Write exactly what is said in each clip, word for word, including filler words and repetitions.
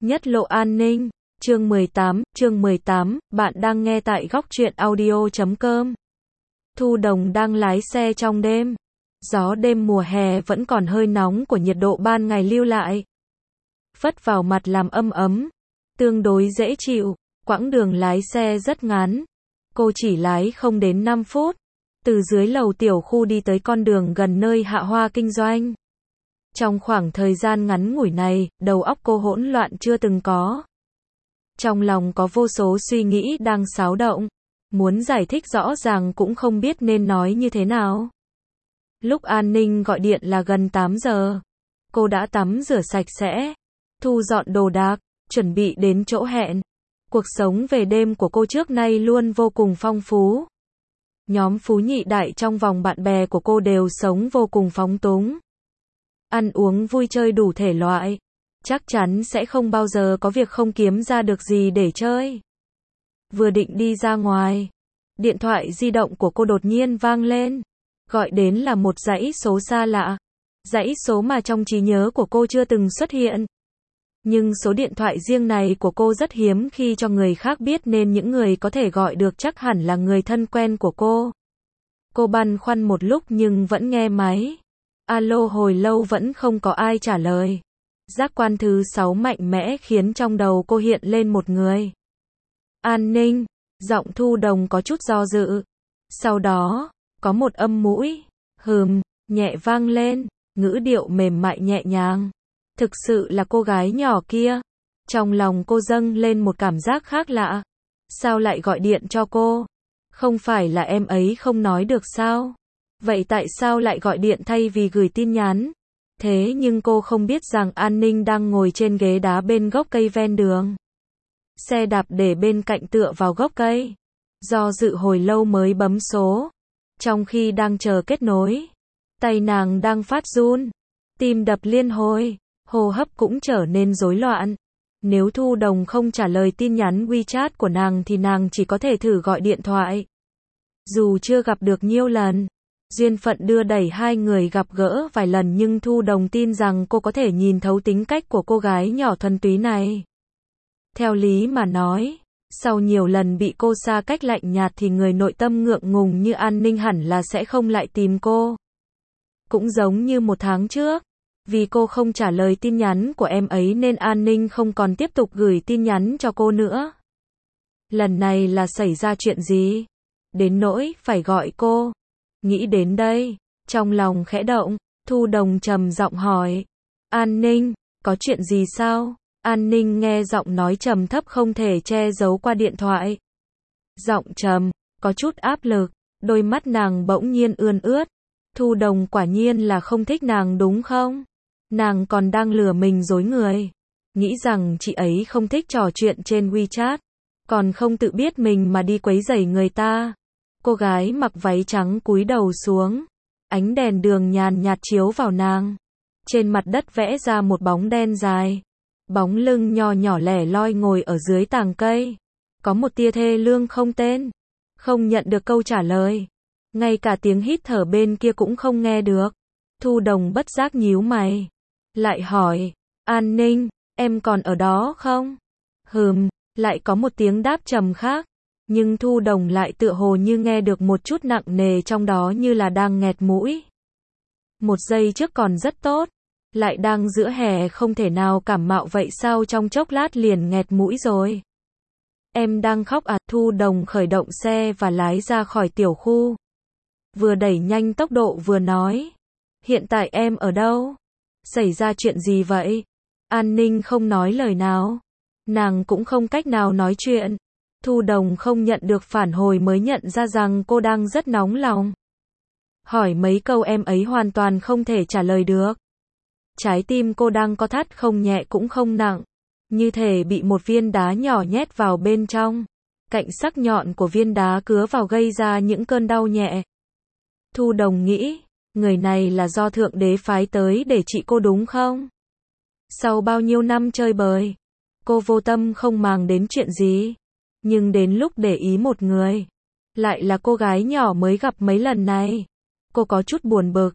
Nhất lộ an ninh, chương mười tám, chương mười tám, bạn đang nghe tại góc truyện audio chấm com. Thu Đồng đang lái xe trong đêm. Gió đêm mùa hè vẫn còn hơi nóng của nhiệt độ ban ngày lưu lại. Phất vào mặt làm ấm ấm, tương đối dễ chịu, quãng đường lái xe rất ngắn. Cô chỉ lái không đến năm phút, từ dưới lầu tiểu khu đi tới con đường gần nơi Hạ Hoa kinh doanh. Trong khoảng thời gian ngắn ngủi này, đầu óc cô hỗn loạn chưa từng có. Trong lòng có vô số suy nghĩ đang xáo động, muốn giải thích rõ ràng cũng không biết nên nói như thế nào. Lúc an ninh gọi điện là gần tám giờ. Cô đã tắm rửa sạch sẽ, thu dọn đồ đạc, chuẩn bị đến chỗ hẹn. Cuộc sống về đêm của cô trước nay luôn vô cùng phong phú. Nhóm phú nhị đại trong vòng bạn bè của cô đều sống vô cùng phóng túng. Ăn uống vui chơi đủ thể loại. Chắc chắn sẽ không bao giờ có việc không kiếm ra được gì để chơi. Vừa định đi ra ngoài, điện thoại di động của cô đột nhiên vang lên. Gọi đến là một dãy số xa lạ. Dãy số mà trong trí nhớ của cô chưa từng xuất hiện. Nhưng số điện thoại riêng này của cô rất hiếm khi cho người khác biết nên những người có thể gọi được chắc hẳn là người thân quen của cô. Cô băn khoăn một lúc nhưng vẫn nghe máy. Alo hồi lâu vẫn không có ai trả lời. Giác quan thứ sáu mạnh mẽ khiến trong đầu cô hiện lên một người. An ninh, giọng Thu Đồng có chút do dự. Sau đó, có một âm mũi, hừm, nhẹ vang lên, ngữ điệu mềm mại nhẹ nhàng. Thực sự là cô gái nhỏ kia. Trong lòng cô dâng lên một cảm giác khác lạ. Sao lại gọi điện cho cô? Không phải là em ấy không nói được sao? Vậy tại sao lại gọi điện thay vì gửi tin nhắn? Thế nhưng cô không biết rằng an ninh đang ngồi trên ghế đá bên gốc cây ven đường. Xe đạp để bên cạnh tựa vào gốc cây. Do dự hồi lâu mới bấm số. Trong khi đang chờ kết nối, tay nàng đang phát run, tim đập liên hồi, hô hấp cũng trở nên rối loạn. Nếu Thu Đồng không trả lời tin nhắn WeChat của nàng thì nàng chỉ có thể thử gọi điện thoại. Dù chưa gặp được nhiều lần, duyên phận đưa đẩy hai người gặp gỡ vài lần nhưng Thu Đồng tin rằng cô có thể nhìn thấu tính cách của cô gái nhỏ thuần túy này. Theo lý mà nói, sau nhiều lần bị cô xa cách lạnh nhạt thì người nội tâm ngượng ngùng như an ninh hẳn là sẽ không lại tìm cô. Cũng giống như một tháng trước, vì cô không trả lời tin nhắn của em ấy nên an ninh không còn tiếp tục gửi tin nhắn cho cô nữa. Lần này là xảy ra chuyện gì? Đến nỗi phải gọi cô. Nghĩ đến đây, trong lòng khẽ động, Thu Đồng trầm giọng hỏi. An ninh, có chuyện gì sao? An ninh nghe giọng nói trầm thấp không thể che giấu qua điện thoại. Giọng trầm, có chút áp lực, đôi mắt nàng bỗng nhiên ươn ướt. Thu Đồng quả nhiên là không thích nàng đúng không? Nàng còn đang lừa mình dối người. Nghĩ rằng chị ấy không thích trò chuyện trên WeChat. Còn không tự biết mình mà đi quấy rầy người ta. Cô gái mặc váy trắng cúi đầu xuống. Ánh đèn đường nhàn nhạt chiếu vào nàng. Trên mặt đất vẽ ra một bóng đen dài. Bóng lưng nho nhỏ lẻ loi ngồi ở dưới tàng cây. Có một tia thê lương không tên. Không nhận được câu trả lời. Ngay cả tiếng hít thở bên kia cũng không nghe được. Thu Đồng bất giác nhíu mày. Lại hỏi, an ninh, em còn ở đó không? Hừm, lại có một tiếng đáp trầm khác. Nhưng Thu Đồng lại tựa hồ như nghe được một chút nặng nề trong đó như là đang nghẹt mũi. Một giây trước còn rất tốt. Lại đang giữa hè không thể nào cảm mạo vậy sao trong chốc lát liền nghẹt mũi rồi. Em đang khóc à? Thu Đồng khởi động xe và lái ra khỏi tiểu khu. Vừa đẩy nhanh tốc độ vừa nói. Hiện tại em ở đâu? Xảy ra chuyện gì vậy? An ninh không nói lời nào. Nàng cũng không cách nào nói chuyện. Thu Đồng không nhận được phản hồi mới nhận ra rằng cô đang rất nóng lòng. Hỏi mấy câu em ấy hoàn toàn không thể trả lời được. Trái tim cô đang co thắt không nhẹ cũng không nặng. Như thể bị một viên đá nhỏ nhét vào bên trong. Cạnh sắc nhọn của viên đá cứa vào gây ra những cơn đau nhẹ. Thu Đồng nghĩ, người này là do Thượng Đế phái tới để trị cô đúng không? Sau bao nhiêu năm chơi bời, cô vô tâm không màng đến chuyện gì. Nhưng đến lúc để ý một người, lại là cô gái nhỏ mới gặp mấy lần này. Cô có chút buồn bực.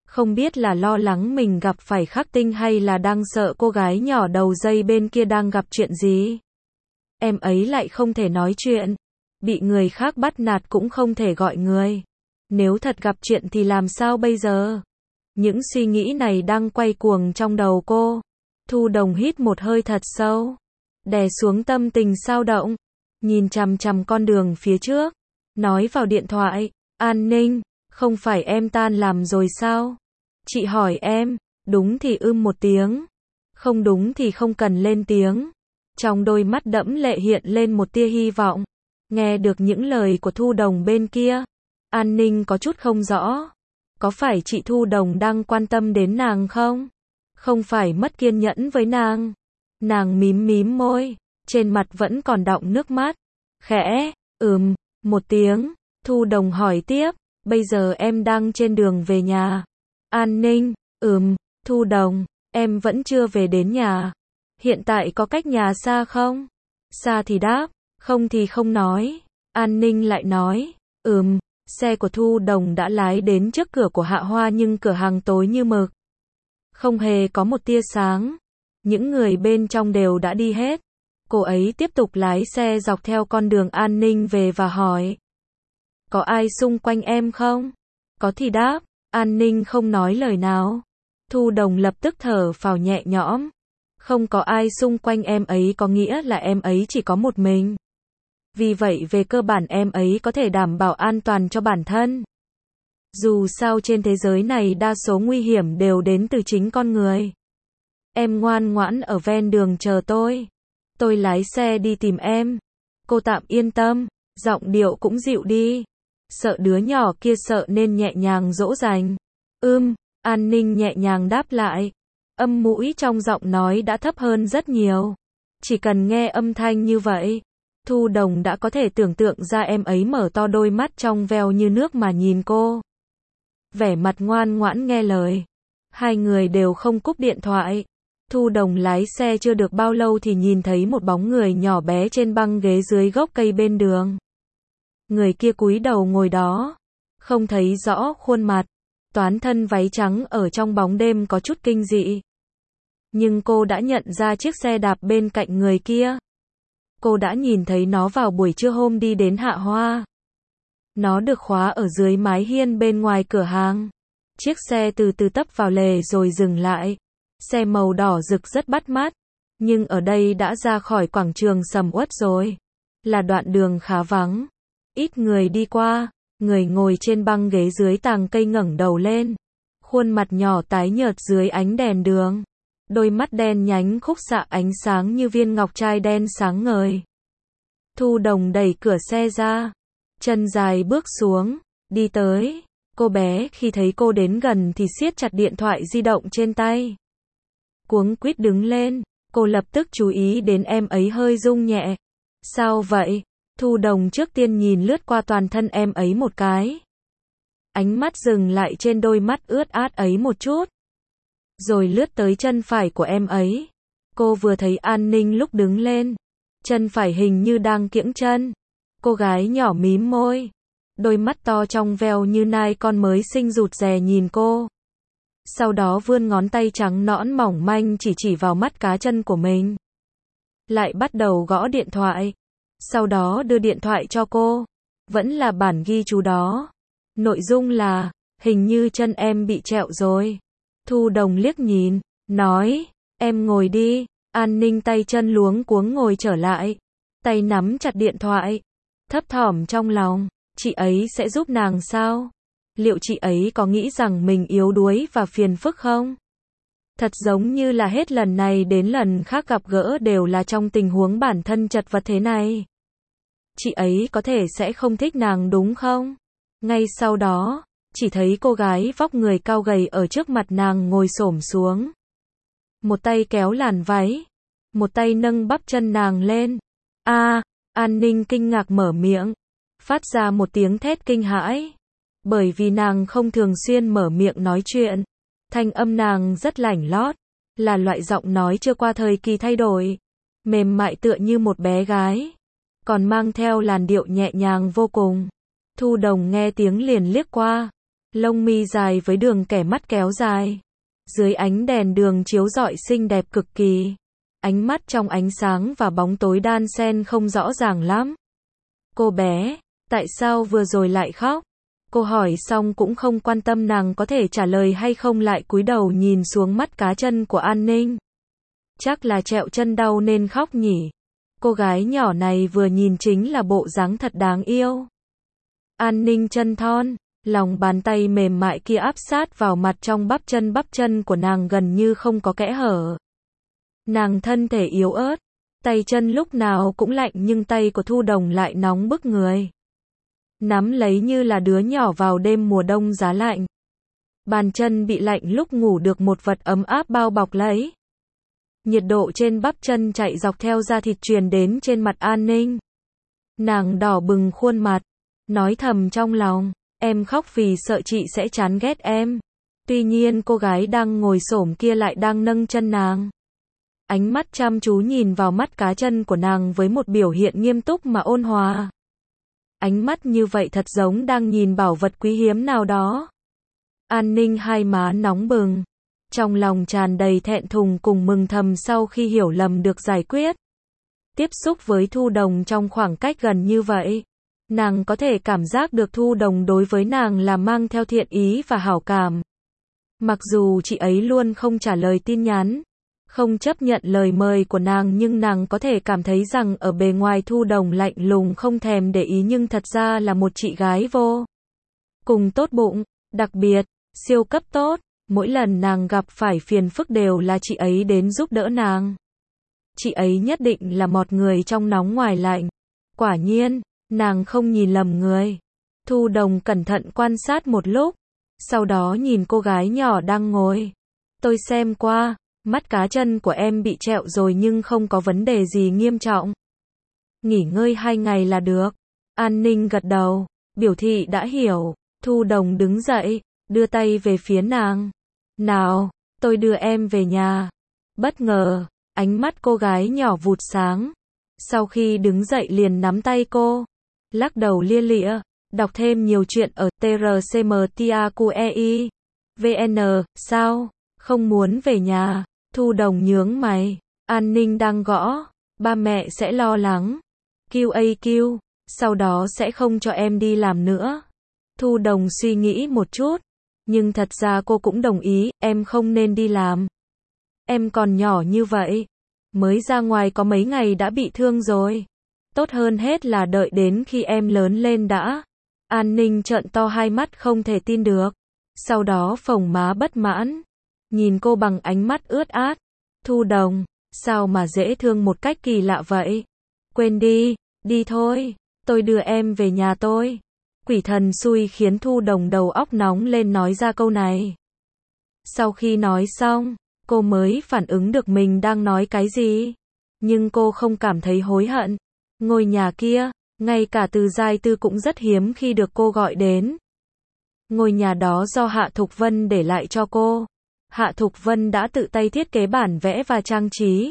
Không biết là lo lắng mình gặp phải khắc tinh hay là đang sợ cô gái nhỏ đầu dây bên kia đang gặp chuyện gì. Em ấy lại không thể nói chuyện. Bị người khác bắt nạt cũng không thể gọi người. Nếu thật gặp chuyện thì làm sao bây giờ? Những suy nghĩ này đang quay cuồng trong đầu cô. Thu Đồng hít một hơi thật sâu, đè xuống tâm tình xao động, nhìn chằm chằm con đường phía trước, nói vào điện thoại, An Ninh, không phải em tan làm rồi sao? Chị hỏi em, đúng thì ưm một tiếng, không đúng thì không cần lên tiếng. Trong đôi mắt đẫm lệ hiện lên một tia hy vọng. Nghe được những lời của Thu Đồng bên kia, An Ninh có chút không rõ. Có phải chị Thu Đồng đang quan tâm đến nàng không? Không phải mất kiên nhẫn với nàng. Nàng mím mím môi, trên mặt vẫn còn đọng nước mắt. Khẽ, ừm, một tiếng. Thu Đồng hỏi tiếp, bây giờ em đang trên đường về nhà. An Ninh, ừm, Thu Đồng, em vẫn chưa về đến nhà. Hiện tại có cách nhà xa không? Xa thì đáp, không thì không nói. An Ninh lại nói, ừm, xe của Thu Đồng đã lái đến trước cửa của Hạ Hoa nhưng cửa hàng tối như mực. Không hề có một tia sáng. Những người bên trong đều đã đi hết. Cô ấy tiếp tục lái xe dọc theo con đường An Ninh về và hỏi. Có ai xung quanh em không? Có thì đáp, An Ninh không nói lời nào. Thu Đồng lập tức thở phào nhẹ nhõm. Không có ai xung quanh em ấy có nghĩa là em ấy chỉ có một mình. Vì vậy về cơ bản em ấy có thể đảm bảo an toàn cho bản thân. Dù sao trên thế giới này đa số nguy hiểm đều đến từ chính con người. Em ngoan ngoãn ở ven đường chờ tôi. Tôi lái xe đi tìm em. Cô tạm yên tâm, giọng điệu cũng dịu đi. Sợ đứa nhỏ kia sợ nên nhẹ nhàng dỗ dành. Ưm, An Ninh nhẹ nhàng đáp lại. Âm mũi trong giọng nói đã thấp hơn rất nhiều. Chỉ cần nghe âm thanh như vậy, Thu Đồng đã có thể tưởng tượng ra em ấy mở to đôi mắt trong veo như nước mà nhìn cô. Vẻ mặt ngoan ngoãn nghe lời. Hai người đều không cúp điện thoại. Thu Đồng lái xe chưa được bao lâu thì nhìn thấy một bóng người nhỏ bé trên băng ghế dưới gốc cây bên đường. Người kia cúi đầu ngồi đó, không thấy rõ khuôn mặt. Toán thân váy trắng ở trong bóng đêm có chút kinh dị. Nhưng cô đã nhận ra chiếc xe đạp bên cạnh người kia. Cô đã nhìn thấy nó vào buổi trưa hôm đi đến Hạ Hoa. Nó được khóa ở dưới mái hiên bên ngoài cửa hàng. Chiếc xe từ từ tấp vào lề rồi dừng lại. Xe màu đỏ rực rất bắt mắt. Nhưng ở đây đã ra khỏi quảng trường sầm uất rồi. Là đoạn đường khá vắng. Ít người đi qua. Người ngồi trên băng ghế dưới tàng cây ngẩng đầu lên. Khuôn mặt nhỏ tái nhợt dưới ánh đèn đường. Đôi mắt đen nhánh khúc xạ ánh sáng như viên ngọc trai đen sáng ngời. Thu Đồng đẩy cửa xe ra. Chân dài bước xuống. Đi tới. Cô bé khi thấy cô đến gần thì siết chặt điện thoại di động trên tay. Cuống quýt đứng lên. Cô lập tức chú ý đến em ấy hơi rung nhẹ. Sao vậy? Thu Đồng trước tiên nhìn lướt qua toàn thân em ấy một cái. Ánh mắt dừng lại trên đôi mắt ướt át ấy một chút. Rồi lướt tới chân phải của em ấy. Cô vừa thấy An Ninh lúc đứng lên. Chân phải hình như đang kiễng chân. Cô gái nhỏ mím môi. Đôi mắt to trong veo như nai con mới sinh rụt rè nhìn cô. Sau đó vươn ngón tay trắng nõn mỏng manh chỉ chỉ vào mắt cá chân của mình. Lại bắt đầu gõ điện thoại. Sau đó đưa điện thoại cho cô. Vẫn là bản ghi chú đó. Nội dung là, hình như chân em bị trẹo rồi. Thu Đồng liếc nhìn, nói, em ngồi đi. An Ninh tay chân luống cuống ngồi trở lại. Tay nắm chặt điện thoại. Thấp thỏm trong lòng, chị ấy sẽ giúp nàng sao? Liệu chị ấy có nghĩ rằng mình yếu đuối và phiền phức không? Thật giống như là hết lần này đến lần khác gặp gỡ đều là trong tình huống bản thân chật vật thế này. Chị ấy có thể sẽ không thích nàng đúng không? Ngay sau đó, chỉ thấy cô gái vóc người cao gầy ở trước mặt nàng ngồi xổm xuống. Một tay kéo làn váy, một tay nâng bắp chân nàng lên. A, à, An Ninh kinh ngạc mở miệng, phát ra một tiếng thét kinh hãi. Bởi vì nàng không thường xuyên mở miệng nói chuyện. Thanh âm nàng rất lảnh lót, là loại giọng nói chưa qua thời kỳ thay đổi, mềm mại tựa như một bé gái, còn mang theo làn điệu nhẹ nhàng vô cùng. Thu Đồng nghe tiếng liền liếc qua, lông mi dài với đường kẻ mắt kéo dài. Dưới ánh đèn đường chiếu rọi xinh đẹp cực kỳ. Ánh mắt trong ánh sáng và bóng tối đan xen không rõ ràng lắm. Cô bé, tại sao vừa rồi lại khóc? Cô hỏi xong cũng không quan tâm nàng có thể trả lời hay không, lại cúi đầu nhìn xuống mắt cá chân của An Ninh. Chắc là trẹo chân đau nên khóc nhỉ. Cô gái nhỏ này vừa nhìn chính là bộ dáng thật đáng yêu. An Ninh chân thon, lòng bàn tay mềm mại kia áp sát vào mặt trong bắp chân bắp chân của nàng gần như không có kẽ hở. Nàng thân thể yếu ớt, tay chân lúc nào cũng lạnh nhưng tay của Thu Đồng lại nóng bức người. Nắm lấy như là đứa nhỏ vào đêm mùa đông giá lạnh. Bàn chân bị lạnh lúc ngủ được một vật ấm áp bao bọc lấy. Nhiệt độ trên bắp chân chạy dọc theo da thịt truyền đến trên mặt An Ninh. Nàng đỏ bừng khuôn mặt, nói thầm trong lòng, em khóc vì sợ chị sẽ chán ghét em. Tuy nhiên cô gái đang ngồi xổm kia lại đang nâng chân nàng. Ánh mắt chăm chú nhìn vào mắt cá chân của nàng với một biểu hiện nghiêm túc mà ôn hòa. Ánh mắt như vậy thật giống đang nhìn bảo vật quý hiếm nào đó. An Ninh hai má nóng bừng, trong lòng tràn đầy thẹn thùng cùng mừng thầm sau khi hiểu lầm được giải quyết. Tiếp xúc với Thu Đồng trong khoảng cách gần như vậy, nàng có thể cảm giác được Thu Đồng đối với nàng là mang theo thiện ý và hảo cảm. Mặc dù chị ấy luôn không trả lời tin nhắn, không chấp nhận lời mời của nàng, nhưng nàng có thể cảm thấy rằng ở bề ngoài Thu Đồng lạnh lùng không thèm để ý nhưng thật ra là một chị gái vô cùng tốt bụng, đặc biệt, siêu cấp tốt. Mỗi lần nàng gặp phải phiền phức đều là chị ấy đến giúp đỡ nàng. Chị ấy nhất định là một người trong nóng ngoài lạnh. Quả nhiên, nàng không nhìn lầm người. Thu Đồng cẩn thận quan sát một lúc, sau đó nhìn cô gái nhỏ đang ngồi. Tôi xem qua, mắt cá chân của em bị trẹo rồi nhưng không có vấn đề gì nghiêm trọng. Nghỉ ngơi hai ngày là được. An Ninh gật đầu, biểu thị đã hiểu. Thu Đồng đứng dậy, đưa tay về phía nàng. Nào, tôi đưa em về nhà. Bất ngờ, ánh mắt cô gái nhỏ vụt sáng. Sau khi đứng dậy liền nắm tay cô, lắc đầu lia lịa. Đọc thêm nhiều chuyện ở T R C M T A Q E I V N. Sao? Không muốn về nhà? Thu Đồng nhướng mày. An Ninh đang gõ. Ba mẹ sẽ lo lắng. Q A Q. Sau đó sẽ không cho em đi làm nữa. Thu Đồng suy nghĩ một chút. Nhưng thật ra cô cũng đồng ý, em không nên đi làm. Em còn nhỏ như vậy. Mới ra ngoài có mấy ngày đã bị thương rồi. Tốt hơn hết là đợi đến khi em lớn lên đã. An Ninh trợn to hai mắt không thể tin được. Sau đó phồng má bất mãn. Nhìn cô bằng ánh mắt ướt át. Thu Đồng, sao mà dễ thương một cách kỳ lạ vậy? Quên đi, đi thôi, tôi đưa em về nhà tôi. Quỷ thần xui khiến Thu Đồng đầu óc nóng lên nói ra câu này. Sau khi nói xong, cô mới phản ứng được mình đang nói cái gì. Nhưng cô không cảm thấy hối hận. Ngôi nhà kia, ngay cả Từ Giai Tư cũng rất hiếm khi được cô gọi đến. Ngôi nhà đó do Hạ Thục Vân để lại cho cô. Hạ Thục Vân đã tự tay thiết kế bản vẽ và trang trí.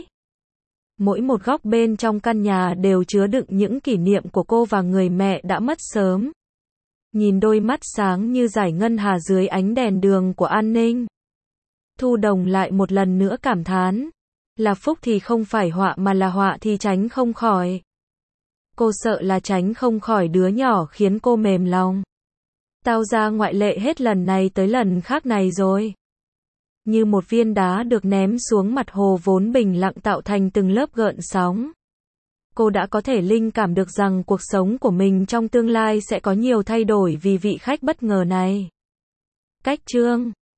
Mỗi một góc bên trong căn nhà đều chứa đựng những kỷ niệm của cô và người mẹ đã mất sớm. Nhìn đôi mắt sáng như dải ngân hà dưới ánh đèn đường của An Ninh, Thu Đồng lại một lần nữa cảm thán. Là phúc thì không phải họa mà là họa thì tránh không khỏi. Cô sợ là tránh không khỏi đứa nhỏ khiến cô mềm lòng. Tao ra ngoại lệ hết lần này tới lần khác này rồi. Như một viên đá được ném xuống mặt hồ vốn bình lặng tạo thành từng lớp gợn sóng. Cô đã có thể linh cảm được rằng cuộc sống của mình trong tương lai sẽ có nhiều thay đổi vì vị khách bất ngờ này. Cách chương